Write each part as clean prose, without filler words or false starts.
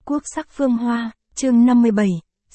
quốc sắc phương hoa, chương 57,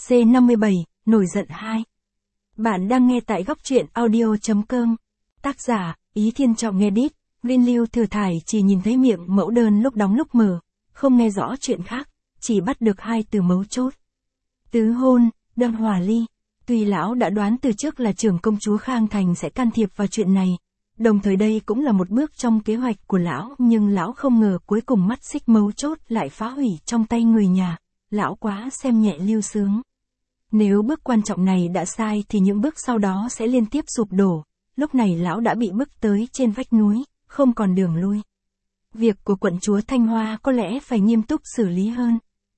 C57, nổi giận 2. Bạn đang nghe tại góc truyện audio.com. Tác giả, Ý Thiên Trọng nghe đít, Linh Lưu Thừa Thải chỉ nhìn thấy miệng mẫu đơn lúc đóng lúc mở, không nghe rõ chuyện khác, chỉ bắt được hai từ mấu chốt. Tứ hôn, đơn hòa ly. Tuy lão đã đoán từ trước là trưởng công chúa Khang Thành sẽ can thiệp vào chuyện này, đồng thời đây cũng là một bước trong kế hoạch của lão, nhưng lão không ngờ cuối cùng mắt xích mấu chốt lại phá hủy trong tay người nhà, lão quá xem nhẹ Lưu Sướng. Nếu bước quan trọng này đã sai thì những bước sau đó sẽ liên tiếp sụp đổ, lúc này lão đã bị bức tới trên vách núi, không còn đường lui. Việc của quận chúa Thanh Hoa có lẽ phải nghiêm túc xử lý hơn.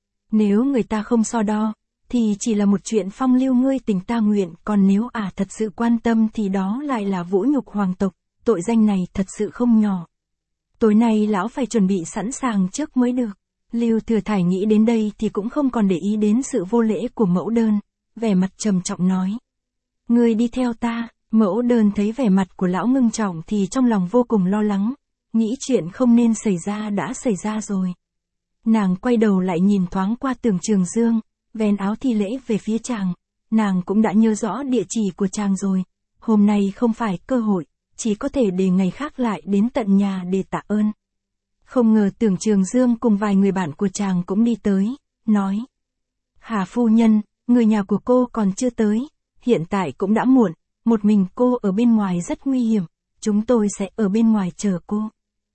Nếu người ta không so đo, thì chỉ là một chuyện phong lưu ngươi tình ta nguyện, còn nếu thật sự quan tâm thì đó lại là vũ nhục hoàng tộc, tội danh này thật sự không nhỏ. Tối nay lão phải chuẩn bị sẵn sàng trước mới được. Lưu Thừa Thải nghĩ đến đây thì cũng không còn để ý đến sự vô lễ của mẫu đơn, vẻ mặt trầm trọng nói. Ngươi đi theo ta. Mẫu đơn thấy vẻ mặt của lão ngưng trọng thì trong lòng vô cùng lo lắng, nghĩ chuyện không nên xảy ra đã xảy ra rồi. Nàng quay đầu lại nhìn thoáng qua Tưởng Trường Dương, vén áo thi lễ về phía chàng, nàng cũng đã nhớ rõ địa chỉ của chàng rồi, hôm nay không phải cơ hội, chỉ có thể để ngày khác lại đến tận nhà để tạ ơn. Không ngờ Tưởng Trường Dương cùng vài người bạn của chàng cũng đi tới, nói. Hà phu nhân, người nhà của cô còn chưa tới, hiện tại cũng đã muộn, một mình cô ở bên ngoài rất nguy hiểm, chúng tôi sẽ ở bên ngoài chờ cô.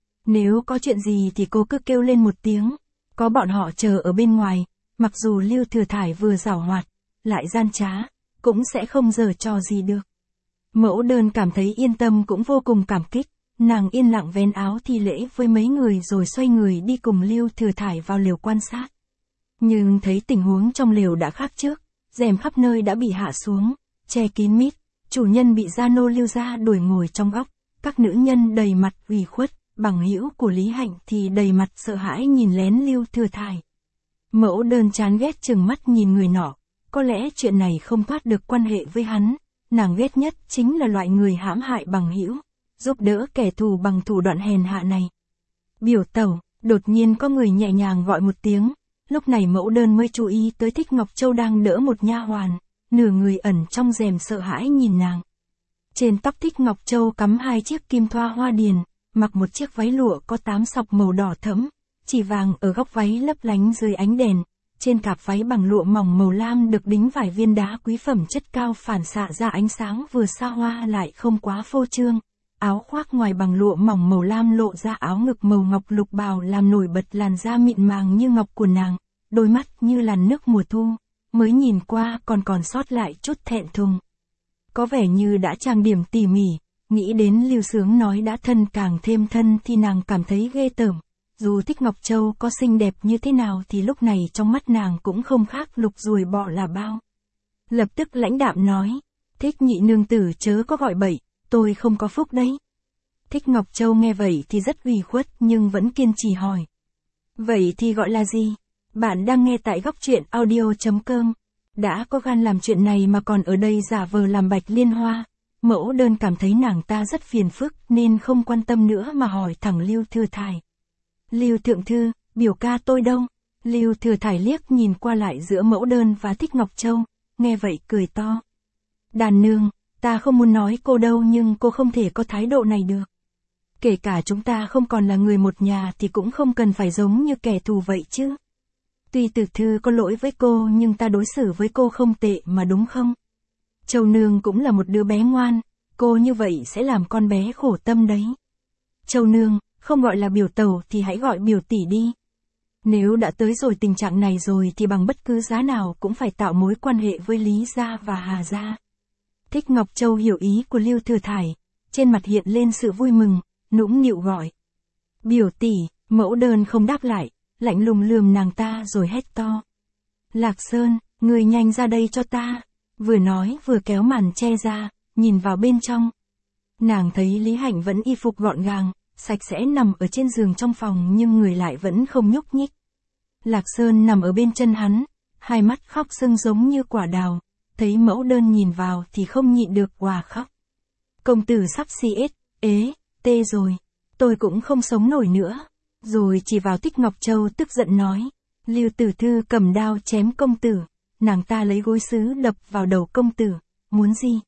Nếu có chuyện gì thì cô cứ kêu lên một tiếng, có bọn họ chờ ở bên ngoài, mặc dù Lưu Thừa Thải vừa giảo hoạt, lại gian trá, cũng sẽ không giở trò gì được. Mẫu đơn cảm thấy yên tâm cũng vô cùng cảm kích, nàng yên lặng vén áo thi lễ với mấy người rồi xoay người đi cùng Lưu Thừa Thải vào lều quan sát. Nhưng thấy tình huống trong lều đã khác trước, rèm khắp nơi đã bị hạ xuống, che kín mít, chủ nhân bị gia nô Lưu gia đuổi ngồi trong góc, các nữ nhân đầy mặt ủy khuất, bằng hữu của Lý Hạnh thì đầy mặt sợ hãi nhìn lén Lưu Thừa Thải. Mẫu đơn chán ghét chừng mắt nhìn người nọ, có lẽ chuyện này không thoát được quan hệ với hắn, nàng ghét nhất chính là loại người hãm hại bằng hữu, giúp đỡ kẻ thù bằng thủ đoạn hèn hạ này. Biểu tẩu, đột nhiên có người nhẹ nhàng gọi một tiếng, lúc này mẫu đơn mới chú ý tới Thích Ngọc Châu đang đỡ một nha hoàn, nửa người ẩn trong rèm sợ hãi nhìn nàng. Trên tóc Thích Ngọc Châu cắm hai chiếc kim thoa hoa điền, mặc một chiếc váy lụa có 8 sọc màu đỏ thẫm, chỉ vàng ở góc váy lấp lánh dưới ánh đèn, trên cạp váy bằng lụa mỏng màu lam được đính vài viên đá quý phẩm chất cao phản xạ ra ánh sáng vừa xa hoa lại không quá phô trương. Áo khoác ngoài bằng lụa mỏng màu lam lộ ra áo ngực màu ngọc lục bào làm nổi bật làn da mịn màng như ngọc của nàng, đôi mắt như làn nước mùa thu, mới nhìn qua còn sót lại chút thẹn thùng. Có vẻ như đã trang điểm tỉ mỉ, nghĩ đến Lưu Sướng nói đã thân càng thêm thân thì nàng cảm thấy ghê tởm. Dù Thích Ngọc Châu có xinh đẹp như thế nào thì lúc này trong mắt nàng cũng không khác lục ruồi bọ là bao. Lập tức lãnh đạm nói, Thích nhị nương tử chớ có gọi bậy, tôi không có phúc đấy. Thích Ngọc Châu nghe vậy thì rất ủy khuất nhưng vẫn kiên trì hỏi. Vậy thì gọi là gì? Bạn đang nghe tại góc truyện audio.com. Đã có gan làm chuyện này mà còn ở đây giả vờ làm Bạch Liên Hoa. Mẫu đơn cảm thấy nàng ta rất phiền phức nên không quan tâm nữa mà hỏi thẳng Lưu Thừa Thải. Lưu thượng thư, biểu ca tôi đâu? Lưu Thừa Thải liếc nhìn qua lại giữa mẫu đơn và Thích Ngọc Châu, nghe vậy cười to. Đàn nương, ta không muốn nói cô đâu nhưng cô không thể có thái độ này được. Kể cả chúng ta không còn là người một nhà thì cũng không cần phải giống như kẻ thù vậy chứ. Tuy Tử Thư có lỗi với cô nhưng ta đối xử với cô không tệ mà đúng không? Châu nương cũng là một đứa bé ngoan, cô như vậy sẽ làm con bé khổ tâm đấy. Châu nương, không gọi là biểu tẩu thì hãy gọi biểu tỷ đi. Nếu đã tới rồi tình trạng này rồi thì bằng bất cứ giá nào cũng phải tạo mối quan hệ với Lý gia và Hà gia. Thích Ngọc Châu hiểu ý của Lưu Thừa Thải, trên mặt hiện lên sự vui mừng, nũng nịu gọi. Biểu tỷ, mẫu đơn không đáp lại, lạnh lùng lườm nàng ta rồi hét to. Lạc Sơn, người nhanh ra đây cho ta. Vừa nói vừa kéo màn che ra, nhìn vào bên trong. Nàng thấy Lý Hạnh vẫn y phục gọn gàng, sạch sẽ nằm ở trên giường trong phòng nhưng người lại vẫn không nhúc nhích. Lạc Sơn nằm ở bên chân hắn, hai mắt khóc sưng giống như quả đào, thấy mẫu đơn nhìn vào thì không nhịn được òa khóc. Công tử sắp CS, tê rồi, tôi cũng không sống nổi nữa. Rồi chỉ vào Thích Ngọc Châu tức giận nói, Lưu Tử Thư cầm đao chém công tử, nàng ta lấy gối sứ đập vào đầu công tử, muốn gì?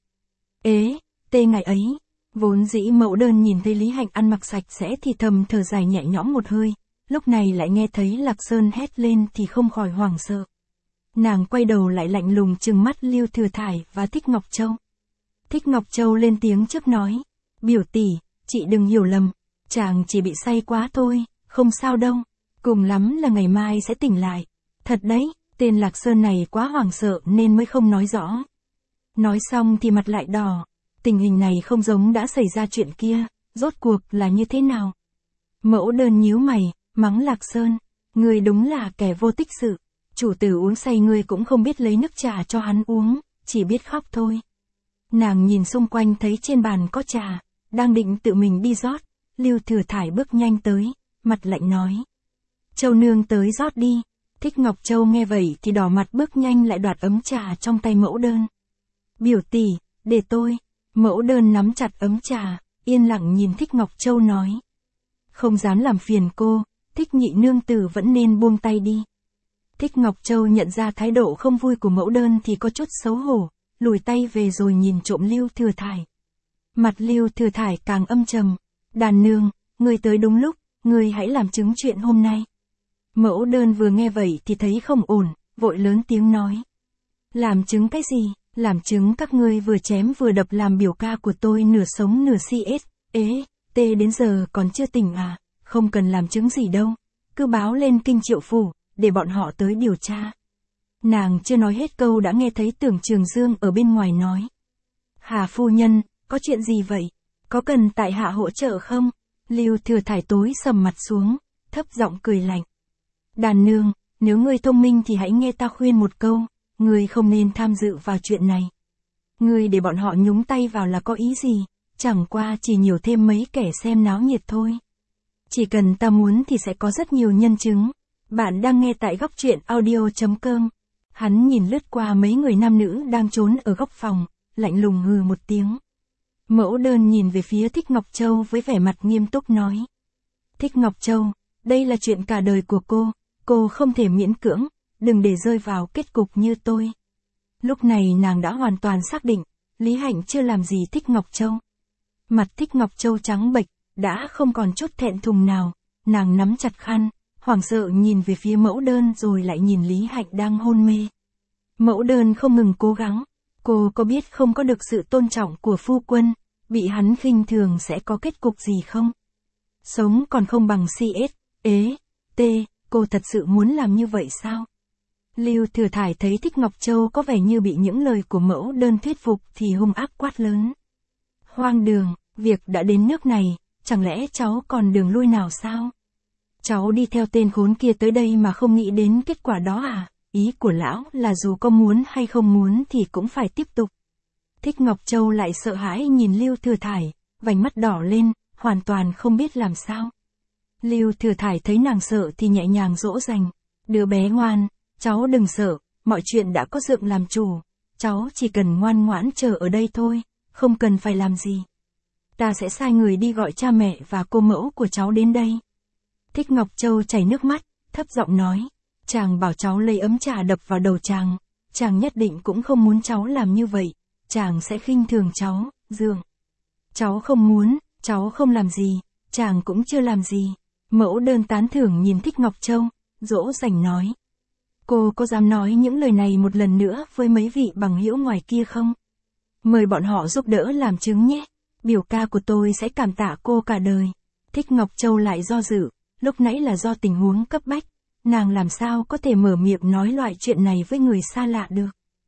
Ế, tê ngày ấy, vốn dĩ Mẫu Đơn nhìn thấy Lý Hạnh ăn mặc sạch sẽ thì thầm thở dài nhẹ nhõm một hơi, lúc này lại nghe thấy Lạc Sơn hét lên thì không khỏi hoảng sợ. Nàng quay đầu lại lạnh lùng trừng mắt Lưu Thừa Thải và Thích Ngọc Châu. Thích Ngọc Châu lên tiếng trước nói, biểu tỷ, chị đừng hiểu lầm, chàng chỉ bị say quá thôi, không sao đâu, cùng lắm là ngày mai sẽ tỉnh lại. Thật đấy, tên Lạc Sơn này quá hoảng sợ nên mới không nói rõ. Nói xong thì mặt lại đỏ, tình hình này không giống đã xảy ra chuyện kia, rốt cuộc là như thế nào? Mẫu Đơn nhíu mày, mắng Lạc Sơn, ngươi đúng là kẻ vô tích sự, chủ tử uống say ngươi cũng không biết lấy nước trà cho hắn uống, chỉ biết khóc thôi. Nàng nhìn xung quanh thấy trên bàn có trà, đang định tự mình đi rót, Lưu Thừa Thải bước nhanh tới, mặt lạnh nói. Châu nương tới rót đi. Thích Ngọc Châu nghe vậy thì đỏ mặt bước nhanh lại đoạt ấm trà trong tay Mẫu Đơn. Biểu tỷ, để tôi. Mẫu Đơn nắm chặt ấm trà, yên lặng nhìn Thích Ngọc Châu nói. Không dám làm phiền cô, Thích nhị nương tử vẫn nên buông tay đi. Thích Ngọc Châu nhận ra thái độ không vui của Mẫu Đơn thì có chút xấu hổ, lùi tay về rồi nhìn trộm Lưu Thừa Thải. Mặt Lưu Thừa Thải càng âm trầm. Đàn nương, người tới đúng lúc, người hãy làm chứng chuyện hôm nay. Mẫu Đơn vừa nghe vậy thì thấy không ổn, vội lớn tiếng nói. Làm chứng cái gì? Làm chứng các ngươi vừa chém vừa đập làm biểu ca của tôi nửa sống nửa CS, tê đến giờ còn chưa tỉnh à, không cần làm chứng gì đâu, cứ báo lên kinh triệu phủ, để bọn họ tới điều tra. Nàng chưa nói hết câu đã nghe thấy Tưởng Trường Dương ở bên ngoài nói. Hà phu nhân, có chuyện gì vậy? Có cần tại hạ hỗ trợ không? Lưu Thừa Thải tối sầm mặt xuống, thấp giọng cười lạnh. Đàn nương, nếu ngươi thông minh thì hãy nghe ta khuyên một câu, ngươi không nên tham dự vào chuyện này. Ngươi để bọn họ nhúng tay vào là có ý gì, chẳng qua chỉ nhiều thêm mấy kẻ xem náo nhiệt thôi. Chỉ cần ta muốn thì sẽ có rất nhiều nhân chứng. Bạn đang nghe tại góc truyện audio.com. Hắn nhìn lướt qua mấy người nam nữ đang trốn ở góc phòng, lạnh lùng hừ một tiếng. Mẫu Đơn nhìn về phía Thích Ngọc Châu với vẻ mặt nghiêm túc nói. Thích Ngọc Châu, đây là chuyện cả đời của cô không thể miễn cưỡng, đừng để rơi vào kết cục như tôi. Lúc này nàng đã hoàn toàn xác định, Lý Hạnh chưa làm gì Thích Ngọc Châu. Mặt Thích Ngọc Châu trắng bệch, đã không còn chút thẹn thùng nào, nàng nắm chặt khăn, hoảng sợ nhìn về phía Mẫu Đơn rồi lại nhìn Lý Hạnh đang hôn mê. Mẫu Đơn không ngừng cố gắng, cô có biết không có được sự tôn trọng của phu quân, bị hắn khinh thường sẽ có kết cục gì không? Sống còn không bằng CS, cô thật sự muốn làm như vậy sao? Lưu Thừa Thải thấy Thích Ngọc Châu có vẻ như bị những lời của Mẫu Đơn thuyết phục thì hung ác quát lớn. Hoang đường, việc đã đến nước này, chẳng lẽ cháu còn đường lui nào sao? Cháu đi theo tên khốn kia tới đây mà không nghĩ đến kết quả đó à? Ý của lão là dù có muốn hay không muốn thì cũng phải tiếp tục. Thích Ngọc Châu lại sợ hãi nhìn Lưu Thừa Thải, vành mắt đỏ lên, hoàn toàn không biết làm sao. Lưu Thừa Thải thấy nàng sợ thì nhẹ nhàng dỗ dành. Đứa bé ngoan, cháu đừng sợ, mọi chuyện đã có Dượng làm chủ. Cháu chỉ cần ngoan ngoãn chờ ở đây thôi, không cần phải làm gì. Ta sẽ sai người đi gọi cha mẹ và cô mẫu của cháu đến đây. Thích Ngọc Châu chảy nước mắt, thấp giọng nói. Chàng bảo cháu lấy ấm trà đập vào đầu chàng nhất định cũng không muốn cháu làm như vậy. Chàng sẽ khinh thường cháu, Dượng. Cháu không muốn, cháu không làm gì, chàng cũng chưa làm gì. Mẫu Đơn tán thưởng nhìn Thích Ngọc Châu, dỗ dành nói. Cô có dám nói những lời này một lần nữa với mấy vị bằng hữu ngoài kia không? Mời bọn họ giúp đỡ làm chứng nhé. Biểu ca của tôi sẽ cảm tạ cô cả đời. Thích Ngọc Châu lại do dự, lúc nãy là do tình huống cấp bách. Nàng làm sao có thể mở miệng nói loại chuyện này với người xa lạ được.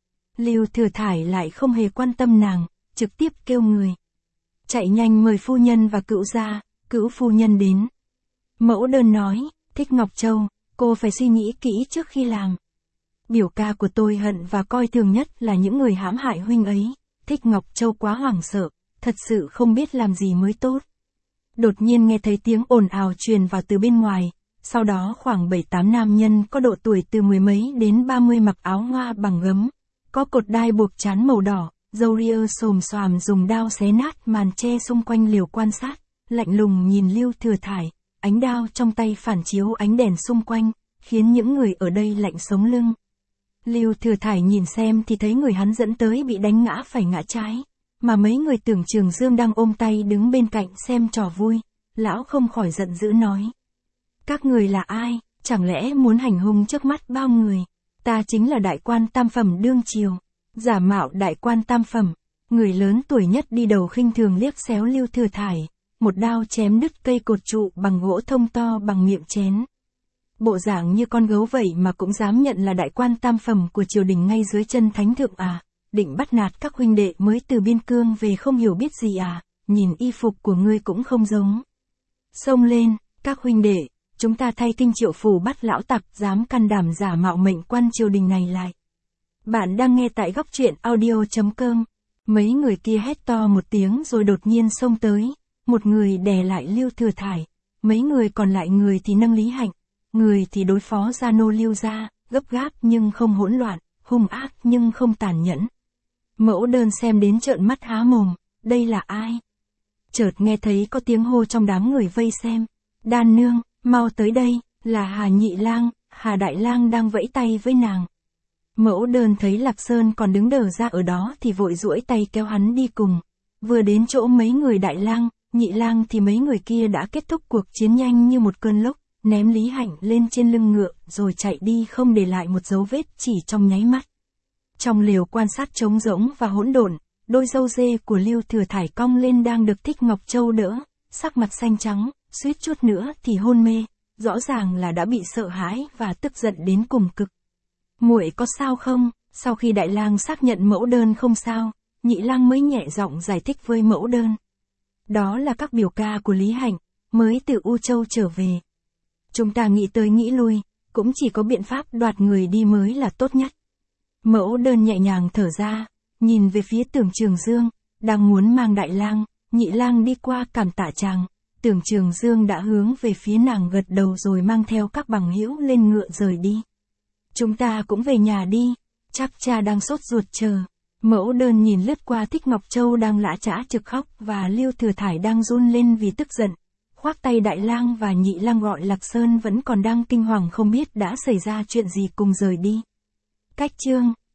Lưu Thừa Thải lại không hề quan tâm nàng, trực tiếp kêu người. Chạy nhanh mời phu nhân và cữu gia, cữu phu nhân đến. Mẫu Đơn nói, Thích Ngọc Châu, cô phải suy nghĩ kỹ trước khi làm. Biểu ca của tôi hận và coi thường nhất là những người hãm hại huynh ấy. Thích Ngọc Châu quá hoảng sợ, thật sự không biết làm gì mới tốt. Đột nhiên nghe thấy tiếng ồn ào truyền vào từ bên ngoài, sau đó khoảng 7-8 nam nhân có độ tuổi từ 10 mấy đến 30 mặc áo hoa bằng gấm, có cột đai buộc trán màu đỏ, râu ria xồm xoàm dùng đao xé nát màn che xung quanh liều quan sát, lạnh lùng nhìn Lưu Thừa Thải, ánh đao trong tay phản chiếu ánh đèn xung quanh, khiến những người ở đây lạnh sống lưng. Lưu Thừa Thải nhìn xem thì thấy người hắn dẫn tới bị đánh ngã phải ngã trái, mà mấy người Tưởng Trường Dương đang ôm tay đứng bên cạnh xem trò vui. Lão không khỏi giận dữ nói. Các người là ai, chẳng lẽ muốn hành hung trước mắt bao người? Ta chính là đại quan tam phẩm đương triều, giả mạo đại quan tam phẩm. Người lớn tuổi nhất đi đầu khinh thường liếc xéo Lưu Thừa Thải, một đao chém đứt cây cột trụ bằng gỗ thông to bằng miệng chén. Bộ dạng như con gấu vậy mà cũng dám nhận là đại quan tam phẩm của triều đình ngay dưới chân thánh thượng à, định bắt nạt các huynh đệ mới từ biên cương về không hiểu biết gì à, nhìn y phục của ngươi cũng không giống. Xông lên, các huynh đệ, chúng ta thay kinh triệu phủ bắt lão tặc dám can đảm giả mạo mệnh quan triều đình này lại. Bạn đang nghe tại góc truyện audio.com. Mấy người kia hét to một tiếng rồi đột nhiên xông tới, một người đè lại Lưu Thừa Thải, mấy người còn lại người thì nâng Lý Hạnh, người thì đối phó gia nô Lưu gia, gấp gáp nhưng không hỗn loạn, hung ác nhưng không tàn nhẫn. Mẫu Đơn xem đến trợn mắt há mồm, đây là ai? Chợt nghe thấy có tiếng hô trong đám người vây xem, Đan nương, mau tới đây, là Hà Nhị Lang, Hà Đại Lang đang vẫy tay với nàng. Mẫu Đơn thấy Lạc Sơn còn đứng đờ ra ở đó thì vội duỗi tay kéo hắn đi cùng. Vừa đến chỗ mấy người Đại Lang, Nhị Lang thì mấy người kia đã kết thúc cuộc chiến nhanh như một cơn lốc, ném Lý Hạnh lên trên lưng ngựa rồi chạy đi không để lại một dấu vết chỉ trong nháy mắt. Trong lều quan sát trống rỗng và hỗn độn, đôi râu dê của Lưu Thừa Thải cong lên đang được Thích Ngọc Châu đỡ, sắc mặt xanh trắng, suýt chút nữa thì hôn mê, rõ ràng là đã bị sợ hãi và tức giận đến cùng cực. Muội có sao không? Sau khi Đại Lang xác nhận Mẫu Đơn không sao, Nhị Lang mới nhẹ giọng giải thích với Mẫu Đơn. Đó là các biểu ca của Lý Hạnh, mới từ U Châu trở về. Chúng ta nghĩ tới nghĩ lui, cũng chỉ có biện pháp đoạt người đi mới là tốt nhất. Mẫu Đơn nhẹ nhàng thở ra, nhìn về phía Tưởng Trường Dương, đang muốn mang Đại Lang, Nhị Lang đi qua cảm tạ chàng. Tưởng Trường Dương đã hướng về phía nàng gật đầu rồi mang theo các bằng hữu lên ngựa rời đi. Chúng ta cũng về nhà đi, chắc cha đang sốt ruột chờ. Mẫu Đơn nhìn lướt qua Thích Ngọc Châu đang lã chã trực khóc và Lưu Thừa Thải đang run lên vì tức giận. Khoác tay Đại Lang và Nhị Lang gọi Lạc Sơn vẫn còn đang kinh hoàng không biết đã xảy ra chuyện gì cùng rời đi. Cách chương